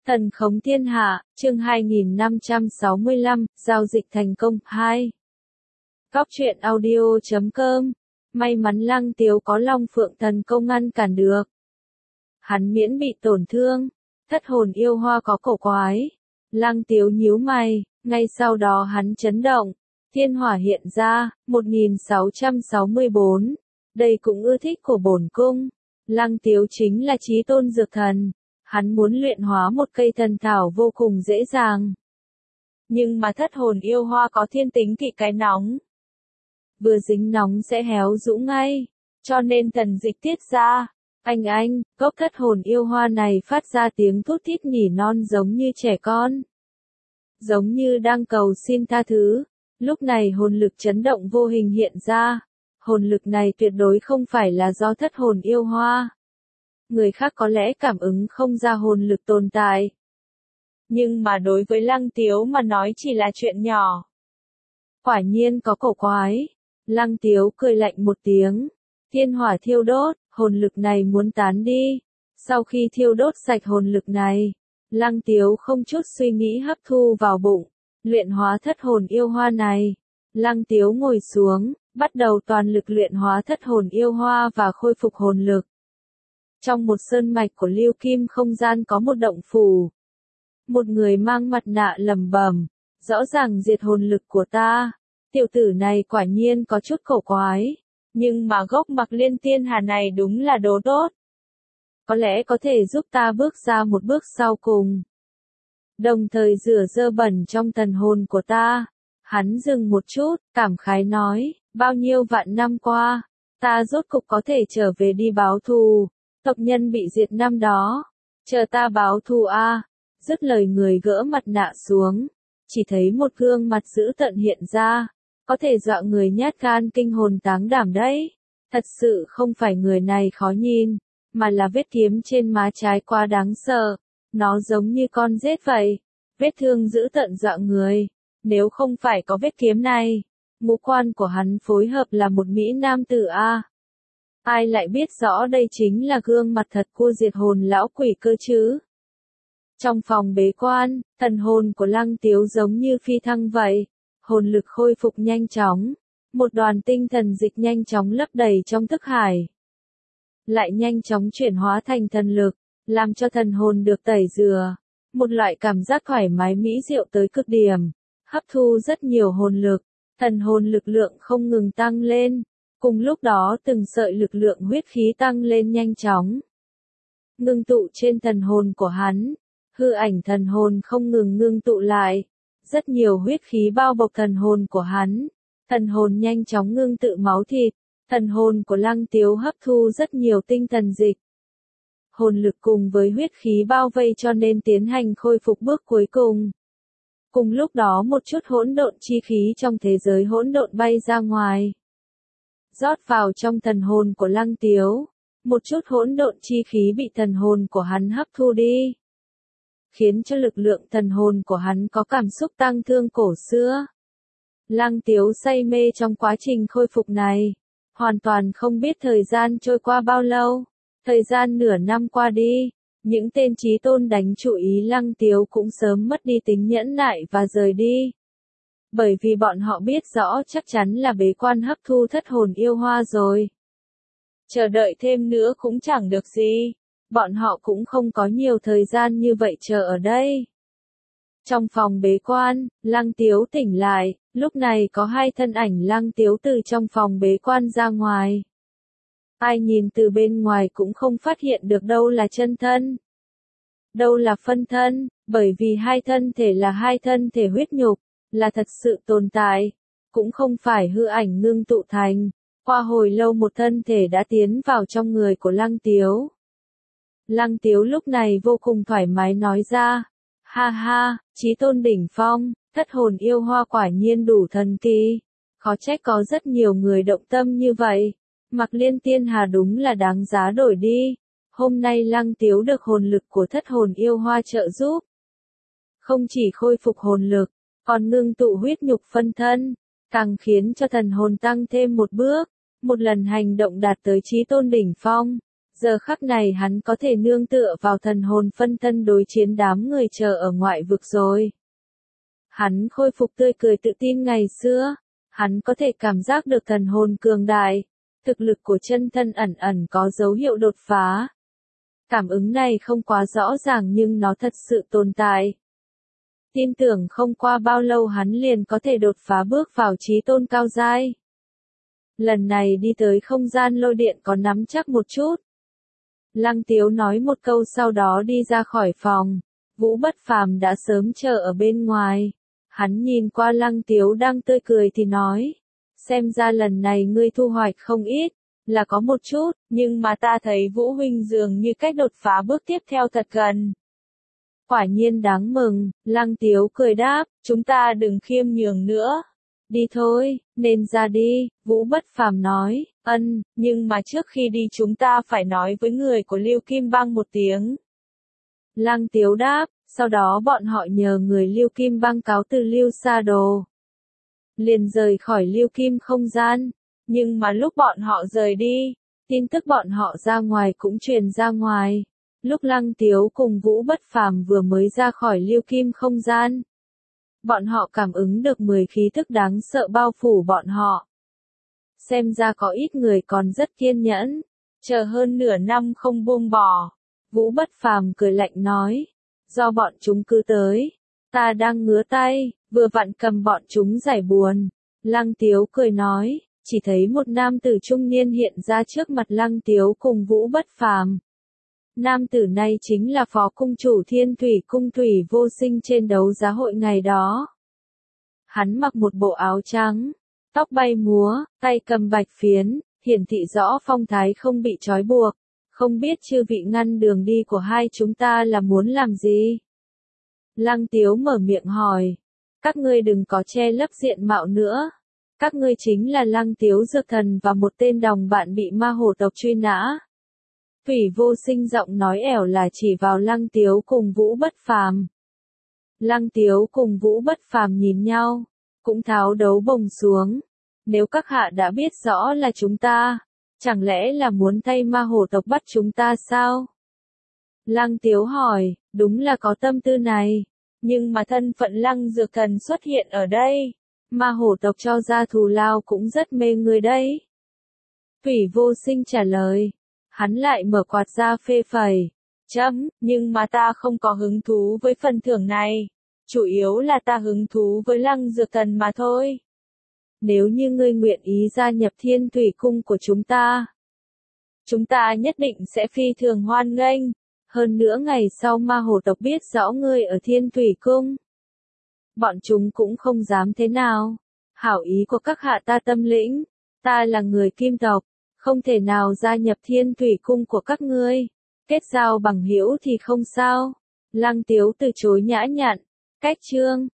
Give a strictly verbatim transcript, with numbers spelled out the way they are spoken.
Thần khống thiên hạ, chương hai nghìn năm trăm sáu mươi lăm, giao dịch thành công, hai. Góc truyện audio chấm com. May mắn Lăng Tiếu có Long Phượng Thần Công ngăn cản được. Hắn miễn bị tổn thương. Thất hồn yêu hoa có cổ quái. Lăng Tiếu nhíu mày, ngay sau đó hắn chấn động. Thiên hỏa hiện ra, một nghìn sáu trăm sáu mươi bốn. Đây cũng ưa thích của bổn cung. Lăng Tiếu chính là chí tôn dược thần. Hắn muốn luyện hóa một cây thần thảo vô cùng dễ dàng. Nhưng mà thất hồn yêu hoa có thiên tính kỵ cái nóng. Vừa dính nóng sẽ héo rũ ngay. Cho nên thần dịch tiết ra. Anh anh, gốc thất hồn yêu hoa này phát ra tiếng thút thít nỉ non giống như trẻ con. Giống như đang cầu xin tha thứ. Lúc này hồn lực chấn động vô hình hiện ra. Hồn lực này tuyệt đối không phải là do thất hồn yêu hoa. Người khác có lẽ cảm ứng không ra hồn lực tồn tại. Nhưng mà đối với Lăng Tiếu mà nói chỉ là chuyện nhỏ. Quả nhiên có cổ quái. Lăng Tiếu cười lạnh một tiếng. Thiên hỏa thiêu đốt, hồn lực này muốn tán đi. Sau khi thiêu đốt sạch hồn lực này, Lăng Tiếu không chút suy nghĩ hấp thu vào bụng. Luyện hóa thất hồn yêu hoa này. Lăng Tiếu ngồi xuống, bắt đầu toàn lực luyện hóa thất hồn yêu hoa và khôi phục hồn lực. Trong một sơn mạch của Lưu Kim không gian có một động phủ. Một người mang mặt nạ lẩm bẩm, rõ ràng diệt hồn lực của ta. Tiểu tử này quả nhiên có chút cổ quái. Nhưng mà gốc Mặc Liên Tiên Hà này đúng là đồ tốt. Có lẽ có thể giúp ta bước ra một bước sau cùng. Đồng thời rửa dơ bẩn trong thần hồn của ta. Hắn dừng một chút, cảm khái nói, bao nhiêu vạn năm qua, ta rốt cục có thể trở về đi báo thù. Tộc nhân bị diệt năm đó. Chờ ta báo thù a. Dứt lời người gỡ mặt nạ xuống. Chỉ thấy một gương mặt dữ tợn hiện ra. Có thể dọa người nhát gan kinh hồn táng đảm đấy. Thật sự không phải người này khó nhìn. Mà là vết kiếm trên má trái quá đáng sợ. Nó giống như con rết vậy. Vết thương dữ tợn dọa người. Nếu không phải có vết kiếm này. Ngũ quan của hắn phối hợp là một mỹ nam tử a. Ai lại biết rõ đây chính là gương mặt thật của diệt hồn lão quỷ cơ chứ? Trong phòng bế quan, thần hồn của Lăng Tiếu giống như phi thăng vậy. Hồn lực khôi phục nhanh chóng. Một đoàn tinh thần dịch nhanh chóng lấp đầy trong thức hải. Lại nhanh chóng chuyển hóa thành thần lực, làm cho thần hồn được tẩy rửa. Một loại cảm giác thoải mái mỹ diệu tới cực điểm. Hấp thu rất nhiều hồn lực, thần hồn lực lượng không ngừng tăng lên. Cùng lúc đó từng sợi lực lượng huyết khí tăng lên nhanh chóng. Ngưng tụ trên thần hồn của hắn. Hư ảnh thần hồn không ngừng ngưng tụ lại. Rất nhiều huyết khí bao bọc thần hồn của hắn. Thần hồn nhanh chóng ngưng tụ máu thịt. Thần hồn của Lăng Tiếu hấp thu rất nhiều tinh thần dịch. Hồn lực cùng với huyết khí bao vây cho nên tiến hành khôi phục bước cuối cùng. Cùng lúc đó một chút hỗn độn chi khí trong thế giới hỗn độn bay ra ngoài. Rót vào trong thần hồn của Lăng Tiếu. Một chút hỗn độn chi khí bị thần hồn của hắn hấp thu đi. Khiến cho lực lượng thần hồn của hắn có cảm xúc tăng thương cổ xưa. Lăng Tiếu say mê trong quá trình khôi phục này. Hoàn toàn không biết thời gian trôi qua bao lâu. Thời gian nửa năm qua đi. Những tên chí tôn đánh chú ý Lăng Tiếu cũng sớm mất đi tính nhẫn nại và rời đi. Bởi vì bọn họ biết rõ chắc chắn là bế quan hấp thu thất hồn yêu hoa rồi. Chờ đợi thêm nữa cũng chẳng được gì. Bọn họ cũng không có nhiều thời gian như vậy chờ ở đây. Trong phòng bế quan, Lăng Tiếu tỉnh lại, lúc này có hai thân ảnh Lăng Tiếu từ trong phòng bế quan ra ngoài. Ai nhìn từ bên ngoài cũng không phát hiện được đâu là chân thân. Đâu là phân thân, bởi vì hai thân thể là hai thân thể huyết nhục. Là thật sự tồn tại, cũng không phải hư ảnh ngưng tụ thành. Qua hồi lâu một thân thể đã tiến vào trong người của Lăng Tiếu. Lăng Tiếu lúc này vô cùng thoải mái nói ra, ha ha, chí tôn đỉnh phong, thất hồn yêu hoa quả nhiên đủ thần kỳ. Khó trách có rất nhiều người động tâm như vậy. Mặc Liên Tiên Hà đúng là đáng giá đổi đi. Hôm nay Lăng Tiếu được hồn lực của thất hồn yêu hoa trợ giúp. Không chỉ khôi phục hồn lực, còn ngưng tụ huyết nhục phân thân, càng khiến cho thần hồn tăng thêm một bước, một lần hành động đạt tới chí tôn đỉnh phong. Giờ khắc này hắn có thể nương tựa vào thần hồn phân thân đối chiến đám người chờ ở ngoại vực rồi. Hắn khôi phục tươi cười tự tin ngày xưa, hắn có thể cảm giác được thần hồn cường đại, thực lực của chân thân ẩn ẩn có dấu hiệu đột phá. Cảm ứng này không quá rõ ràng nhưng nó thật sự tồn tại. Tin tưởng không qua bao lâu hắn liền có thể đột phá bước vào chí tôn cao giai. Lần này đi tới không gian lôi điện có nắm chắc một chút. Lăng Tiếu nói một câu sau đó đi ra khỏi phòng. Vũ Bất Phàm đã sớm chờ ở bên ngoài. Hắn nhìn qua Lăng Tiếu đang tươi cười thì nói. Xem ra lần này ngươi thu hoạch không ít, là có một chút, nhưng mà ta thấy Vũ huynh dường như cách đột phá bước tiếp theo thật gần. Quả nhiên đáng mừng, Lăng Tiếu cười đáp, chúng ta đừng khiêm nhường nữa. Đi thôi, nên ra đi, Vũ Bất Phàm nói, ân, nhưng mà trước khi đi chúng ta phải nói với người của Lưu Kim Bang một tiếng. Lăng Tiếu đáp, sau đó bọn họ nhờ người Lưu Kim Bang cáo từ Lưu Sa Đồ. Liền rời khỏi Lưu Kim không gian, nhưng mà lúc bọn họ rời đi, tin tức bọn họ ra ngoài cũng truyền ra ngoài. Lúc Lăng Tiếu cùng Vũ Bất Phàm vừa mới ra khỏi Lưu Kim không gian, bọn họ cảm ứng được mười khí thức đáng sợ bao phủ bọn họ. Xem ra có ít người còn rất kiên nhẫn, chờ hơn nửa năm không buông bỏ. Vũ Bất Phàm cười lạnh nói, do bọn chúng cứ tới, ta đang ngứa tay, vừa vặn cầm bọn chúng giải buồn. Lăng Tiếu cười nói, chỉ thấy một nam tử trung niên hiện ra trước mặt Lăng Tiếu cùng Vũ Bất Phàm. Nam tử này chính là phó cung chủ Thiên Thủy Cung Thủy Vô Sinh trên đấu giá hội ngày đó. Hắn mặc một bộ áo trắng, tóc bay múa, tay cầm bạch phiến, hiển thị rõ phong thái không bị trói buộc. Không biết chư vị ngăn đường đi của hai chúng ta là muốn làm gì? Lăng Tiếu mở miệng hỏi. Các ngươi đừng có che lấp diện mạo nữa. Các ngươi chính là Lăng Tiếu Dược Thần và một tên đồng bạn bị ma hổ tộc truy nã. Thủy Vô Sinh giọng nói ẻo là chỉ vào Lăng Tiếu cùng Vũ Bất Phàm. Lăng Tiếu cùng Vũ Bất Phàm nhìn nhau, cũng tháo đấu bồng xuống. Nếu các hạ đã biết rõ là chúng ta, chẳng lẽ là muốn thay ma hổ tộc bắt chúng ta sao? Lăng Tiếu hỏi, đúng là có tâm tư này, nhưng mà thân phận Lăng Dược Thần xuất hiện ở đây, ma hổ tộc cho ra thù lao cũng rất mê người đấy. Thủy Vô Sinh trả lời, hắn lại mở quạt ra phê phẩy, chấm, nhưng mà ta không có hứng thú với phần thưởng này, chủ yếu là ta hứng thú với Lăng Dược Thần mà thôi. Nếu như ngươi nguyện ý gia nhập Thiên Thủy Cung của chúng ta, chúng ta nhất định sẽ phi thường hoan nghênh. Hơn nữa ngày sau ma hổ tộc biết rõ ngươi ở Thiên Thủy Cung, bọn chúng cũng không dám thế nào. Hảo ý của các hạ ta tâm lĩnh, ta là người Kim tộc, không thể nào gia nhập Thiên Thủy Cung của các ngươi. Kết giao bằng hữu thì không sao. Lăng Tiếu từ chối nhã nhặn. Cách chương